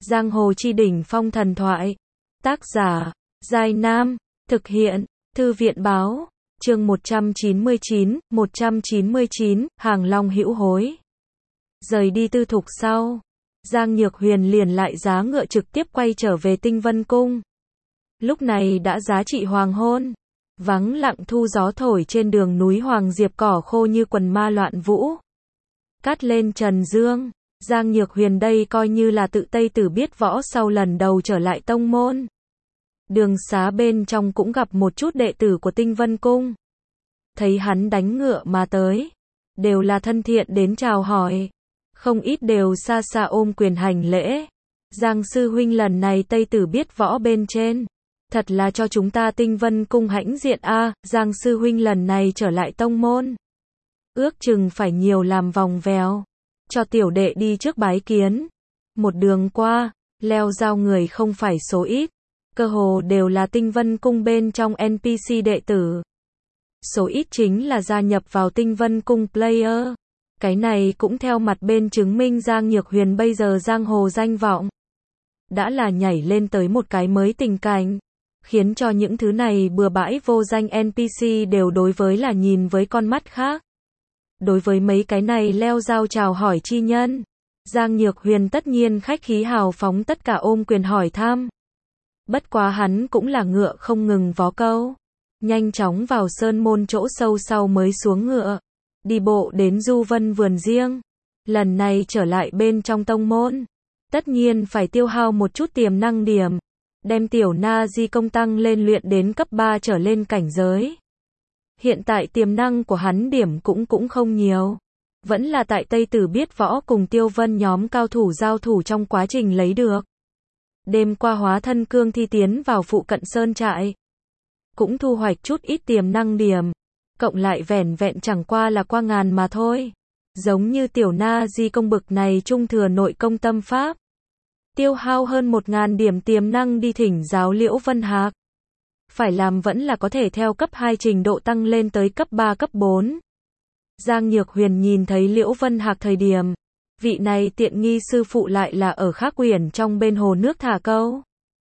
Giang hồ chi đỉnh phong thần thoại. Tác giả, Giai Nam. Thực hiện, Thư viện báo. Chương 199, Hàng Long hữu hối. Rời đi Tư Thục sau, Giang Nhược Huyền liền lại giá ngựa trực tiếp quay trở về Tinh Vân Cung. Lúc này đã giá trị hoàng hôn, vắng lặng thu gió thổi trên đường núi Hoàng Diệp cỏ khô như quần ma loạn vũ. Cát lên trần dương, Giang Nhược Huyền đây coi như là tự Tây Tử biết võ sau lần đầu trở lại tông môn. Đường xá bên trong cũng gặp một chút đệ tử của Tinh Vân Cung. Thấy hắn đánh ngựa mà tới, đều là thân thiện đến chào hỏi. Không ít đều xa xa ôm quyền hành lễ. Giang sư huynh lần này Tây Tử biết võ bên trên, thật là cho chúng ta Tinh Vân Cung hãnh diện a. Giang sư huynh lần này trở lại tông môn, ước chừng phải nhiều làm vòng vèo, cho tiểu đệ đi trước bái kiến. Một đường qua, leo giao người không phải số ít, cơ hồ đều là Tinh Vân Cung bên trong NPC đệ tử. Số ít chính là gia nhập vào Tinh Vân Cung player. Cái này cũng theo mặt bên chứng minh Giang Nhược Huyền bây giờ giang hồ danh vọng đã là nhảy lên tới một cái mới tình cảnh, khiến cho những thứ này bừa bãi vô danh NPC đều đối với là nhìn với con mắt khác. Đối với mấy cái này leo giao chào hỏi chi nhân, Giang Nhược Huyền tất nhiên khách khí hào phóng tất cả ôm quyền hỏi thăm. Bất quá hắn cũng là ngựa không ngừng vó câu, nhanh chóng vào sơn môn chỗ sâu sau mới xuống ngựa, đi bộ đến Du Vân vườn riêng. Lần này trở lại bên trong tông môn, tất nhiên phải tiêu hao một chút tiềm năng điểm, đem tiểu na di công tăng lên luyện đến cấp 3 trở lên cảnh giới. Hiện tại tiềm năng của hắn điểm cũng không nhiều, vẫn là tại Tây Tử biết võ cùng Tiêu Vân nhóm cao thủ giao thủ trong quá trình lấy được. Đêm qua hóa thân cương thi tiến vào phụ cận sơn trại, cũng thu hoạch chút ít tiềm năng điểm, cộng lại vẻn vẹn chẳng qua là qua ngàn mà thôi. Giống như tiểu na di công bực này trung thừa nội công tâm pháp, tiêu hao hơn 1000 điểm tiềm năng đi thỉnh giáo Liễu Vân Hạc, phải làm vẫn là có thể theo cấp 2 trình độ tăng lên tới cấp 3 cấp 4. Giang Nhược Huyền nhìn thấy Liễu Vân Hạc thời điểm, vị này tiện nghi sư phụ lại là ở Khác Uyển trong bên hồ nước thả câu.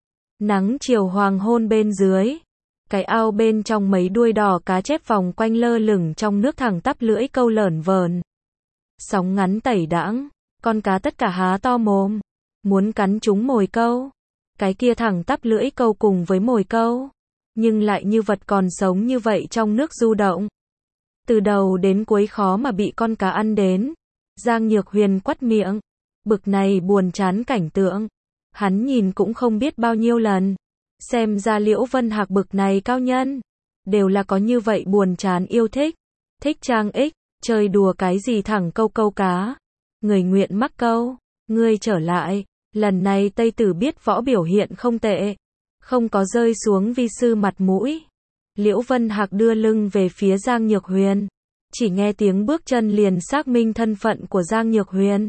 Nắng chiều hoàng hôn bên dưới, cái ao bên trong mấy đuôi đỏ cá chép vòng quanh lơ lửng trong nước thẳng tắp lưỡi câu lởn vởn. Sóng ngắn tẩy đãng, con cá tất cả há to mồm, muốn cắn trúng mồi câu. Cái kia thẳng tắp lưỡi câu cùng với mồi câu, nhưng lại như vật còn sống như vậy trong nước du động. Từ đầu đến cuối khó mà bị con cá ăn đến. Giang Nhược Huyền quắt miệng, bực này buồn chán cảnh tượng, hắn nhìn cũng không biết bao nhiêu lần. Xem ra Liễu Vân Hạc bực này cao nhân, đều là có như vậy buồn chán yêu thích. Thích trang ích, chơi đùa cái gì thẳng câu cá. Người nguyện mắc câu, ngươi trở lại. Lần này Tây Tử biết võ biểu hiện không tệ, không có rơi xuống vi sư mặt mũi. Liễu Vân Hạc đưa lưng về phía Giang Nhược Huyền, chỉ nghe tiếng bước chân liền xác minh thân phận của Giang Nhược Huyền.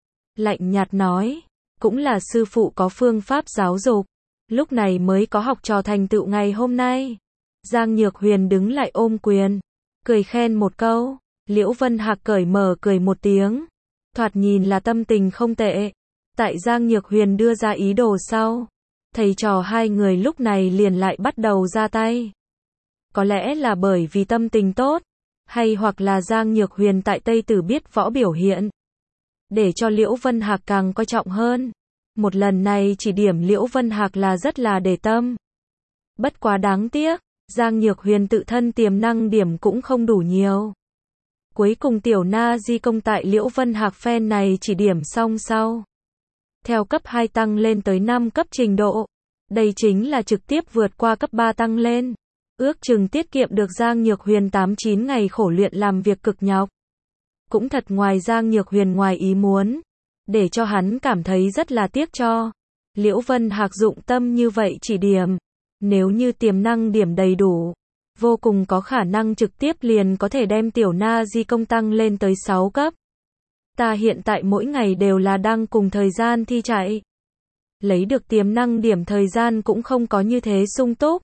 Lạnh nhạt nói, cũng là sư phụ có phương pháp giáo dục, lúc này mới có học trò thành tựu ngày hôm nay. Giang Nhược Huyền đứng lại ôm quyền, cười khen một câu. Liễu Vân Hạc cởi mở cười một tiếng, thoạt nhìn là tâm tình không tệ. Tại Giang Nhược Huyền đưa ra ý đồ sau, thầy trò hai người lúc này liền lại bắt đầu ra tay. Có lẽ là bởi vì tâm tình tốt, hay hoặc là Giang Nhược Huyền tại Tây Tử biết võ biểu hiện, để cho Liễu Vân Hạc càng coi trọng hơn. Một lần này chỉ điểm Liễu Vân Hạc là rất là để tâm. Bất quá đáng tiếc, Giang Nhược Huyền tự thân tiềm năng điểm cũng không đủ nhiều. Cuối cùng tiểu na di công tại Liễu Vân Hạc phen này chỉ điểm xong sau, theo cấp 2 tăng lên tới 5 cấp trình độ. Đây chính là trực tiếp vượt qua cấp 3 tăng lên. Ước chừng tiết kiệm được Giang Nhược Huyền 8-9 ngày khổ luyện làm việc cực nhọc. Cũng thật ngoài Giang Nhược Huyền ngoài ý muốn, để cho hắn cảm thấy rất là tiếc cho. Liễu Vân Hạc dụng tâm như vậy chỉ điểm, nếu như tiềm năng điểm đầy đủ, vô cùng có khả năng trực tiếp liền có thể đem tiểu na di công tăng lên tới 6 cấp. Ta hiện tại mỗi ngày đều là đang cùng thời gian thi chạy, lấy được tiềm năng điểm thời gian cũng không có như thế sung túc.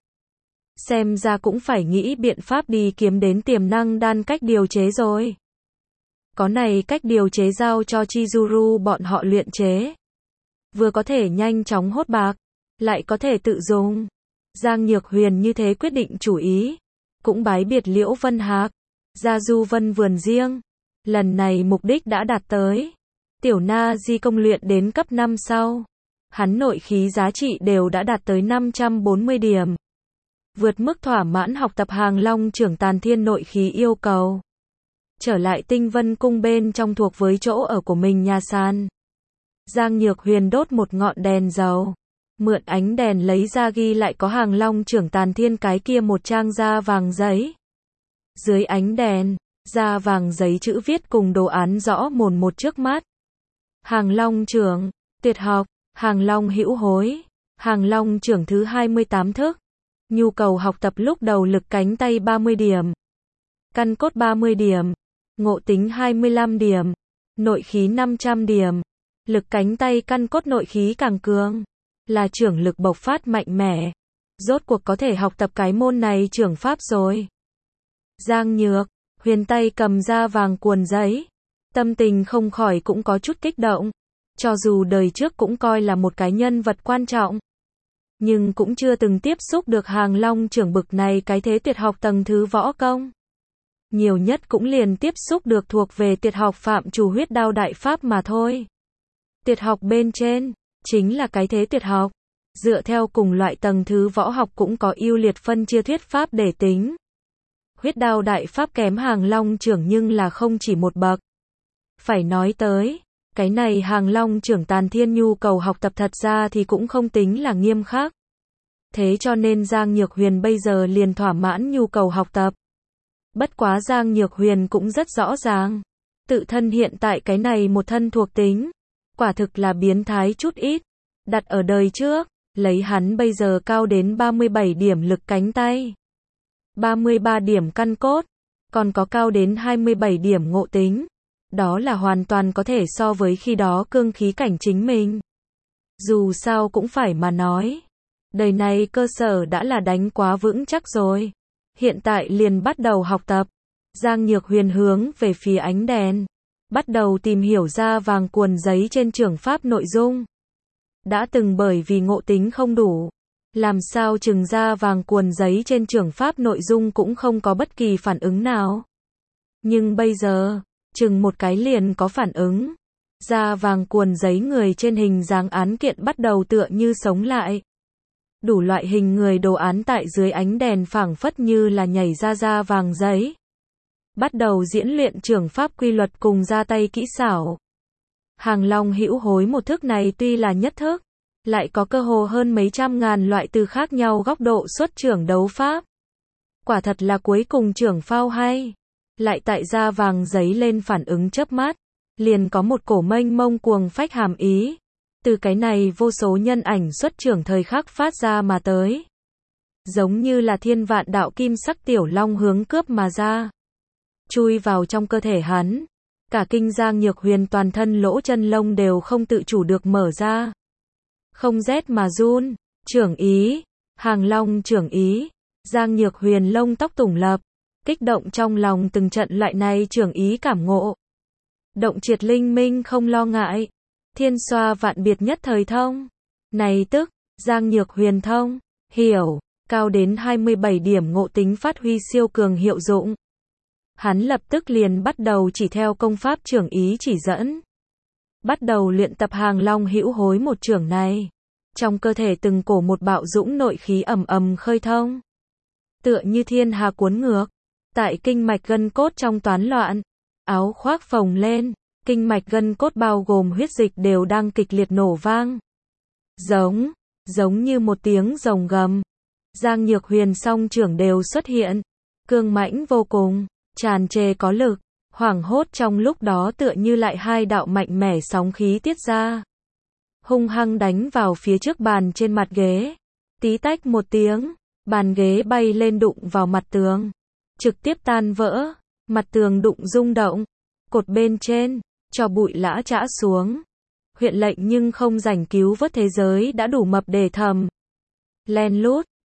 Xem ra cũng phải nghĩ biện pháp đi kiếm đến tiềm năng đan cách điều chế rồi. Có này cách điều chế giao cho Chizuru bọn họ luyện chế. vừa có thể nhanh chóng hốt bạc, lại có thể tự dùng. Giang Nhược Huyền như thế quyết định chủ ý, cũng bái biệt Liễu Vân Hạc, ra Du Vân vườn riêng. Lần này mục đích đã đạt tới. Tiểu Na Di công luyện đến cấp 5 sau, hắn nội khí giá trị đều đã đạt tới 540 điểm. Vượt mức thỏa mãn học tập Hàng Long trưởng Tàn Thiên nội khí yêu cầu. Trở lại Tinh Vân Cung bên trong thuộc với chỗ ở của mình nhà sàn. Giang Nhược Huyền đốt một ngọn đèn dầu, mượn ánh đèn lấy ra ghi lại có Hàng Long trưởng Tàn Thiên cái kia một trang da vàng giấy. Dưới ánh đèn, da vàng giấy chữ viết cùng đồ án rõ mồn một trước mắt. Hàng Long trưởng, tuyệt học, Hàng Long hữu hối, Hàng Long trưởng thứ 28 thức. Nhu cầu học tập lúc đầu lực cánh tay 30 điểm, căn cốt 30 điểm, ngộ tính 25 điểm, nội khí 500 điểm. Lực cánh tay căn cốt nội khí càng cường, là trưởng lực bộc phát mạnh mẽ. Rốt cuộc có thể học tập cái môn này trưởng pháp rồi. Giang Nhược Huyền tay cầm da vàng cuộn giấy, tâm tình không khỏi cũng có chút kích động. Cho dù đời trước cũng coi là một cái nhân vật quan trọng, nhưng cũng chưa từng tiếp xúc được Hàng Long trưởng bực này cái thế tuyệt học tầng thứ võ công. Nhiều nhất cũng liền tiếp xúc được thuộc về tuyệt học phạm chủ huyết đao đại pháp mà thôi. Tuyệt học bên trên, chính là cái thế tuyệt học. Dựa theo cùng loại tầng thứ võ học cũng có ưu liệt phân chia thuyết pháp để tính. Huyết đao đại pháp kém Hàng Long trưởng nhưng là không chỉ một bậc. Phải nói tới, cái này Hàng Long trưởng Tàn Thiên nhu cầu học tập thật ra thì cũng không tính là nghiêm khắc. Thế cho nên Giang Nhược Huyền bây giờ liền thỏa mãn nhu cầu học tập. Bất quá Giang Nhược Huyền cũng rất rõ ràng, tự thân hiện tại cái này một thân thuộc tính, quả thực là biến thái chút ít. Đặt ở đời trước, lấy hắn bây giờ cao đến 37 điểm lực cánh tay, 33 điểm căn cốt, còn có cao đến 27 điểm ngộ tính. Đó là hoàn toàn có thể so với khi đó cương khí cảnh chính mình. Dù sao cũng phải mà nói, đời này cơ sở đã là đánh quá vững chắc rồi. Hiện tại liền bắt đầu học tập. Giang Nhược Huyền hướng về phía ánh đèn, bắt đầu tìm hiểu da vàng cuộn giấy trên trưởng pháp nội dung. Đã từng bởi vì ngộ tính không đủ, làm sao chừng da vàng cuộn giấy trên trưởng pháp nội dung cũng không có bất kỳ phản ứng nào. Nhưng bây giờ, chừng một cái liền có phản ứng. Da vàng cuộn giấy người trên hình dáng án kiện bắt đầu tựa như sống lại. Đủ loại hình người đồ án tại dưới ánh đèn phảng phất như là nhảy ra da vàng giấy. Bắt đầu diễn luyện trưởng pháp quy luật cùng ra tay kỹ xảo. Hàng Long hữu hối một thức này tuy là nhất thức, lại có cơ hồ hơn mấy trăm ngàn loại từ khác nhau góc độ xuất trưởng đấu pháp. Quả thật là cuối cùng trưởng phao hay. Lại tại da vàng giấy lên phản ứng chớp mắt, liền có một cổ mênh mông cuồng phách hàm ý. Từ cái này vô số nhân ảnh xuất trưởng thời khắc phát ra mà tới. Giống như là thiên vạn đạo kim sắc tiểu long hướng cướp mà ra. Chui vào trong cơ thể hắn. Cả kinh Giang Nhược Huyền toàn thân lỗ chân lông đều không tự chủ được mở ra. Không rét mà run. Trưởng ý. Hàng Long trưởng ý. Giang Nhược Huyền lông tóc tủng lập. Kích động trong lòng từng trận loại này trưởng ý cảm ngộ. Động triệt linh minh không lo ngại. Thiên xoa vạn biệt nhất thời thông. Này tức, Giang Nhược Huyền thông, hiểu, cao đến 27 điểm ngộ tính phát huy siêu cường hiệu dụng. Hắn lập tức liền bắt đầu chỉ theo công pháp trưởng ý chỉ dẫn. Bắt đầu luyện tập Hàng Long hữu hối một trưởng này. Trong cơ thể từng cổ một bạo dũng nội khí ầm ầm khơi thông. Tựa như thiên hà cuốn ngược. Tại kinh mạch gân cốt trong toán loạn. Áo khoác phồng lên. Kinh mạch gân cốt bao gồm huyết dịch đều đang kịch liệt nổ vang. Giống như một tiếng rồng gầm. Giang Nhược Huyền song trưởng đều xuất hiện. Cương mãnh vô cùng, tràn trề có lực. Hoảng hốt trong lúc đó tựa như lại hai đạo mạnh mẽ sóng khí tiết ra. Hung hăng đánh vào phía trước bàn trên mặt ghế. Tí tách một tiếng, bàn ghế bay lên đụng vào mặt tường. Trực tiếp tan vỡ, mặt tường đụng rung động. Cột bên trên, cho bụi lã chã xuống. Huyện lệnh nhưng không rảnh cứu vớt thế giới đã đủ mập để thầm. Len lút,